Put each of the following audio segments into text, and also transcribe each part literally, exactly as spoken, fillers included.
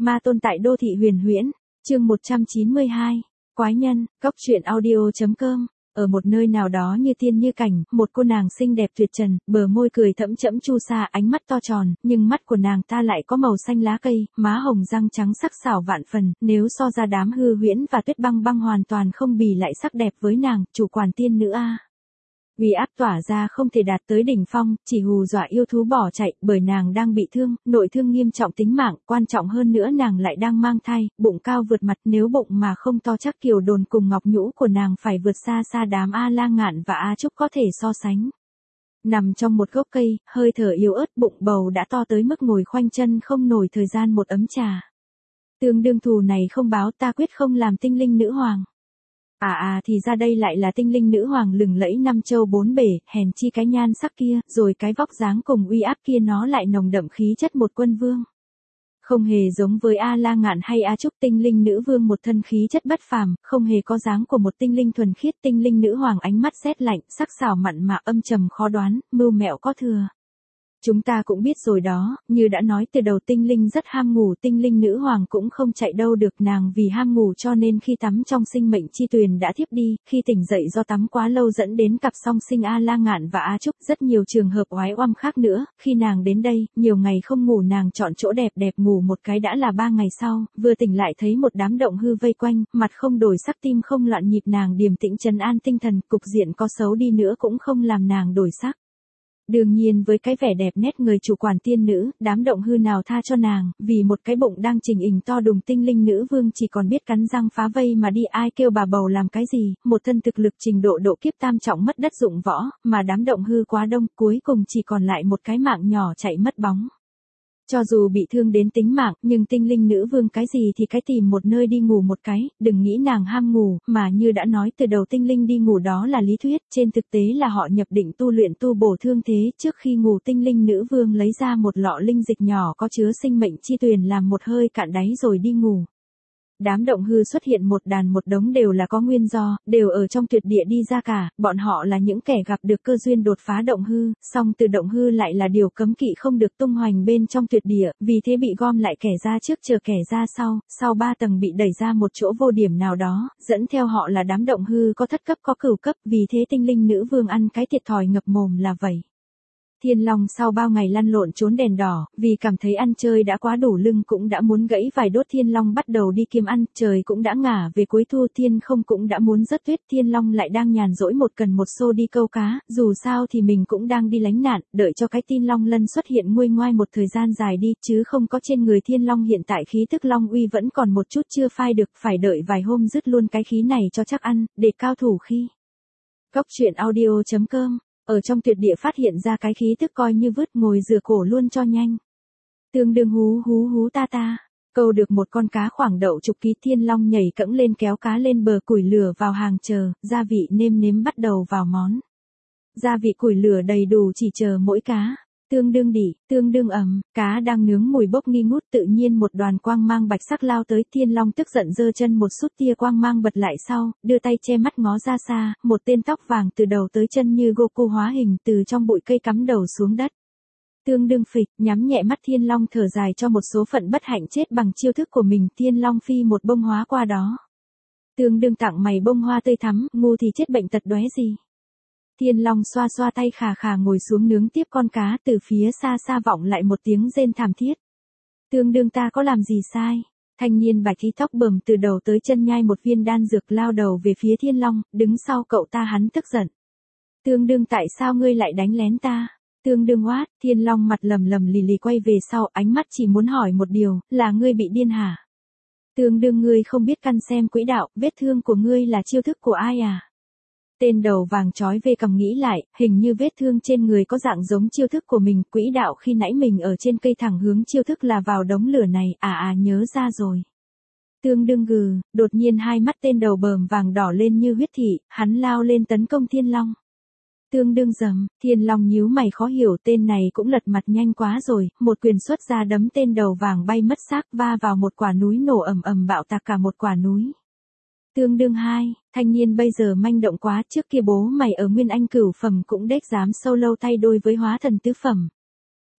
Ma tôn tại đô thị huyền huyễn, chương một trăm chín mươi hai, quái nhân, góc truyện audio.com. Ở một nơi nào đó như tiên như cảnh, một cô nàng xinh đẹp tuyệt trần, bờ môi cười thẫm chẫm chu sa, ánh mắt to tròn, nhưng mắt của nàng ta lại có màu xanh lá cây, má hồng răng trắng sắc sảo vạn phần, nếu so ra đám hư huyễn và tuyết băng băng hoàn toàn không bì lại sắc đẹp với nàng, chủ quản tiên nữ a. Uy áp tỏa ra không thể đạt tới đỉnh phong, chỉ hù dọa yêu thú bỏ chạy, bởi nàng đang bị thương, nội thương nghiêm trọng tính mạng, quan trọng hơn nữa nàng lại đang mang thai, bụng cao vượt mặt, nếu bụng mà không to chắc Kiều Đồn cùng Ngọc Nhũ của nàng phải vượt xa xa đám A La Ngạn và A Trúc có thể so sánh. Nằm trong một gốc cây, hơi thở yếu ớt, bụng bầu đã to tới mức ngồi khoanh chân không nổi thời gian một ấm trà. Tương đương thù này không báo, ta quyết không làm tinh linh nữ hoàng. À à thì ra đây lại là tinh linh nữ hoàng lừng lẫy năm châu bốn bể, hèn chi cái nhan sắc kia, rồi cái vóc dáng cùng uy áp kia nó lại nồng đậm khí chất một quân vương. Không hề giống với A La Ngạn hay A Trúc, tinh linh nữ vương một thân khí chất bất phàm, không hề có dáng của một tinh linh thuần khiết, tinh linh nữ hoàng ánh mắt rét lạnh, sắc sảo mặn mà âm trầm khó đoán, mưu mẹo có thừa. Chúng ta cũng biết rồi đó, như đã nói từ đầu tinh linh rất ham ngủ, tinh linh nữ hoàng cũng không chạy đâu được, nàng vì ham ngủ cho nên khi tắm trong sinh mệnh chi tuyền đã thiếp đi, khi tỉnh dậy do tắm quá lâu dẫn đến cặp song sinh A La Ngạn và A Trúc, rất nhiều trường hợp oái oăm khác nữa, khi nàng đến đây, nhiều ngày không ngủ nàng chọn chỗ đẹp đẹp ngủ một cái đã là ba ngày sau, vừa tỉnh lại thấy một đám động hư vây quanh, mặt không đổi sắc tim không loạn nhịp, nàng điềm tĩnh trấn an tinh thần, cục diện có xấu đi nữa cũng không làm nàng đổi sắc. Đương nhiên với cái vẻ đẹp nét người chủ quản tiên nữ, đám động hư nào tha cho nàng, vì một cái bụng đang trình hình to đùng, tinh linh nữ vương chỉ còn biết cắn răng phá vây mà đi, ai kêu bà bầu làm cái gì, một thân thực lực trình độ độ kiếp tam trọng mất đất dụng võ, mà đám động hư quá đông, cuối cùng chỉ còn lại một cái mạng nhỏ chạy mất bóng. Cho dù bị thương đến tính mạng, nhưng tinh linh nữ vương cái gì thì cái tìm một nơi đi ngủ một cái, đừng nghĩ nàng ham ngủ, mà như đã nói từ đầu tinh linh đi ngủ đó là lý thuyết, trên thực tế là họ nhập định tu luyện tu bổ thương thế, trước khi ngủ tinh linh nữ vương lấy ra một lọ linh dịch nhỏ có chứa sinh mệnh chi tuyền làm một hơi cạn đáy rồi đi ngủ. Đám động hư xuất hiện một đàn một đống đều là có nguyên do, đều ở trong tuyệt địa đi ra cả, bọn họ là những kẻ gặp được cơ duyên đột phá động hư, song từ động hư lại là điều cấm kỵ không được tung hoành bên trong tuyệt địa, vì thế bị gom lại kẻ ra trước chờ kẻ ra sau, sau ba tầng bị đẩy ra một chỗ vô điểm nào đó, dẫn theo họ là đám động hư có thất cấp có cửu cấp, vì thế tinh linh nữ vương ăn cái thiệt thòi ngập mồm là vậy. Thiên Long sau bao ngày lăn lộn trốn đèn đỏ, vì cảm thấy ăn chơi đã quá đủ lưng cũng đã muốn gãy vài đốt, Thiên Long bắt đầu đi kiếm ăn, trời cũng đã ngả về cuối thu, thiên không cũng đã muốn rớt tuyết, Thiên Long lại đang nhàn rỗi một cần một xô đi câu cá, dù sao thì mình cũng đang đi lánh nạn, đợi cho cái tin Long Lân xuất hiện nguôi ngoai một thời gian dài đi, chứ không có trên người Thiên Long hiện tại khí tức Long uy vẫn còn một chút chưa phai được, phải đợi vài hôm dứt luôn cái khí này cho chắc ăn, để cao thủ khi. Góc truyện audio.com. Ở trong tuyệt địa phát hiện ra cái khí tức coi như vứt, ngồi rửa cổ luôn cho nhanh. Tương đương hú hú hú ta ta, câu được một con cá khoảng đậu chục ký, Thiên Long nhảy cẫng lên kéo cá lên bờ, củi lửa vào hàng chờ, gia vị nêm nếm bắt đầu vào món. Gia vị củi lửa đầy đủ chỉ chờ mỗi cá. Tương đương đỉ, tương đương ẩm, cá đang nướng mùi bốc nghi ngút, tự nhiên một đoàn quang mang bạch sắc lao tới, Thiên Long tức giận giơ chân một sút tia quang mang bật lại sau, đưa tay che mắt ngó ra xa, một tên tóc vàng từ đầu tới chân như Goku hóa hình từ trong bụi cây cắm đầu xuống đất. Tương đương phịch, nhắm nhẹ mắt, Thiên Long thở dài cho một số phận bất hạnh chết bằng chiêu thức của mình, Thiên Long phi một bông hóa qua đó. Tương đương tặng mày bông hoa tươi thắm, ngu thì chết bệnh tật đóe gì. Thiên Long xoa xoa tay khà khà ngồi xuống nướng tiếp con cá, từ phía xa xa vọng lại một tiếng rên thảm thiết. Tương đương ta có làm gì sai? Thanh niên bạch y tóc bờm từ đầu tới chân nhai một viên đan dược lao đầu về phía Thiên Long, đứng sau cậu ta hắn tức giận. Tương đương tại sao ngươi lại đánh lén ta? Tương đương what? Thiên Long mặt lầm lầm lì lì quay về sau, ánh mắt chỉ muốn hỏi một điều, là ngươi bị điên hả? Tương đương ngươi không biết căn xem quỹ đạo, vết thương của ngươi là chiêu thức của ai à? Tên đầu vàng chói về cầm nghĩ lại, hình như vết thương trên người có dạng giống chiêu thức của mình, quỹ đạo khi nãy mình ở trên cây thẳng hướng chiêu thức là vào đống lửa này, à à nhớ ra rồi. Tương đương gừ, đột nhiên hai mắt tên đầu bờm vàng đỏ lên như huyết thị, hắn lao lên tấn công Thiên Long. Tương đương dầm, Thiên Long nhíu mày khó hiểu, tên này cũng lật mặt nhanh quá rồi, một quyền xuất ra đấm tên đầu vàng bay mất xác, va vào một quả núi nổ ầm ầm bạo tạc cả một quả núi. Tương đương hai, thanh niên bây giờ manh động quá, trước kia bố mày ở Nguyên Anh cửu phẩm cũng đếch dám sâu lâu thay đôi với hóa thần tứ phẩm.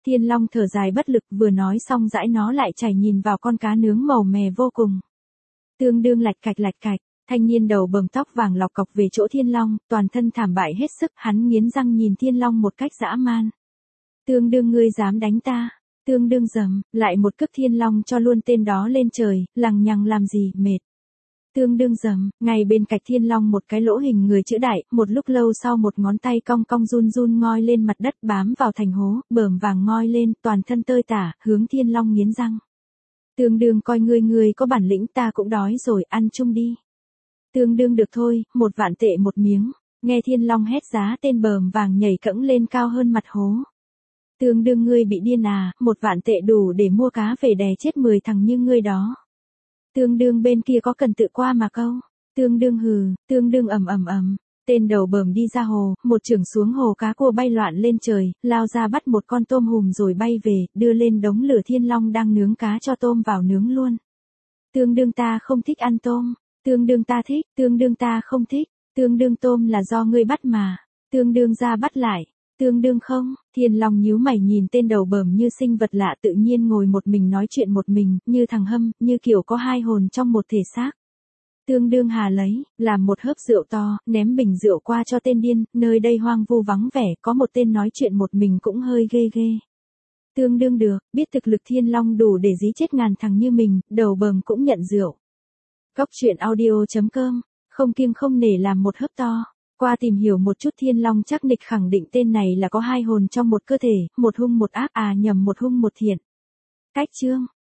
Thiên Long thở dài bất lực, vừa nói xong dãi nó lại chảy nhìn vào con cá nướng màu mè vô cùng. Tương đương lạch cạch lạch cạch, thanh niên đầu bầm tóc vàng lọc cọc về chỗ Thiên Long, toàn thân thảm bại hết sức, hắn nghiến răng nhìn Thiên Long một cách dã man. Tương đương ngươi dám đánh ta, tương đương dầm, lại một cước Thiên Long cho luôn tên đó lên trời, lằng nhằng làm gì, mệt. Tương đương dầm, ngay bên cạnh Thiên Long một cái lỗ hình người chữ đại, một lúc lâu sau một ngón tay cong cong run run ngoi lên mặt đất bám vào thành hố, bờm vàng ngoi lên, toàn thân tơi tả, hướng Thiên Long nghiến răng. Tương đương coi ngươi ngươi có bản lĩnh, ta cũng đói rồi, ăn chung đi. Tương đương được thôi, một vạn tệ một miếng, nghe Thiên Long hét giá tên bờm vàng nhảy cẫng lên cao hơn mặt hố. Tương đương ngươi bị điên à, một vạn tệ đủ để mua cá về đè chết mười thằng như ngươi đó. Tương đương bên kia có cần tự qua mà câu. Tương đương hừ, tương đương ầm ầm ầm. Tên đầu bờm đi ra hồ, một chưởng xuống hồ cá cua bay loạn lên trời, lao ra bắt một con tôm hùm rồi bay về, đưa lên đống lửa Thiên Long đang nướng cá cho tôm vào nướng luôn. Tương đương ta không thích ăn tôm. Tương đương ta thích, tương đương ta không thích. Tương đương tôm là do ngươi bắt mà. Tương đương ra bắt lại. Tương đương không, Thiên Long nhíu mày nhìn tên đầu bờm như sinh vật lạ tự nhiên ngồi một mình nói chuyện một mình, như thằng Hâm, như kiểu có hai hồn trong một thể xác. Tương đương hà lấy, làm một hớp rượu to, ném bình rượu qua cho tên điên, nơi đây hoang vu vắng vẻ, có một tên nói chuyện một mình cũng hơi ghê ghê. Tương đương được, biết thực lực Thiên Long đủ để dí chết ngàn thằng như mình, đầu bờm cũng nhận rượu. Cóc truyện audio chấm com, không kiêng không nể làm một hớp to. Qua tìm hiểu một chút Thiên Long chắc nịch khẳng định tên này là có hai hồn trong một cơ thể, một hung một ác à nhầm một hung một thiện. Cách chương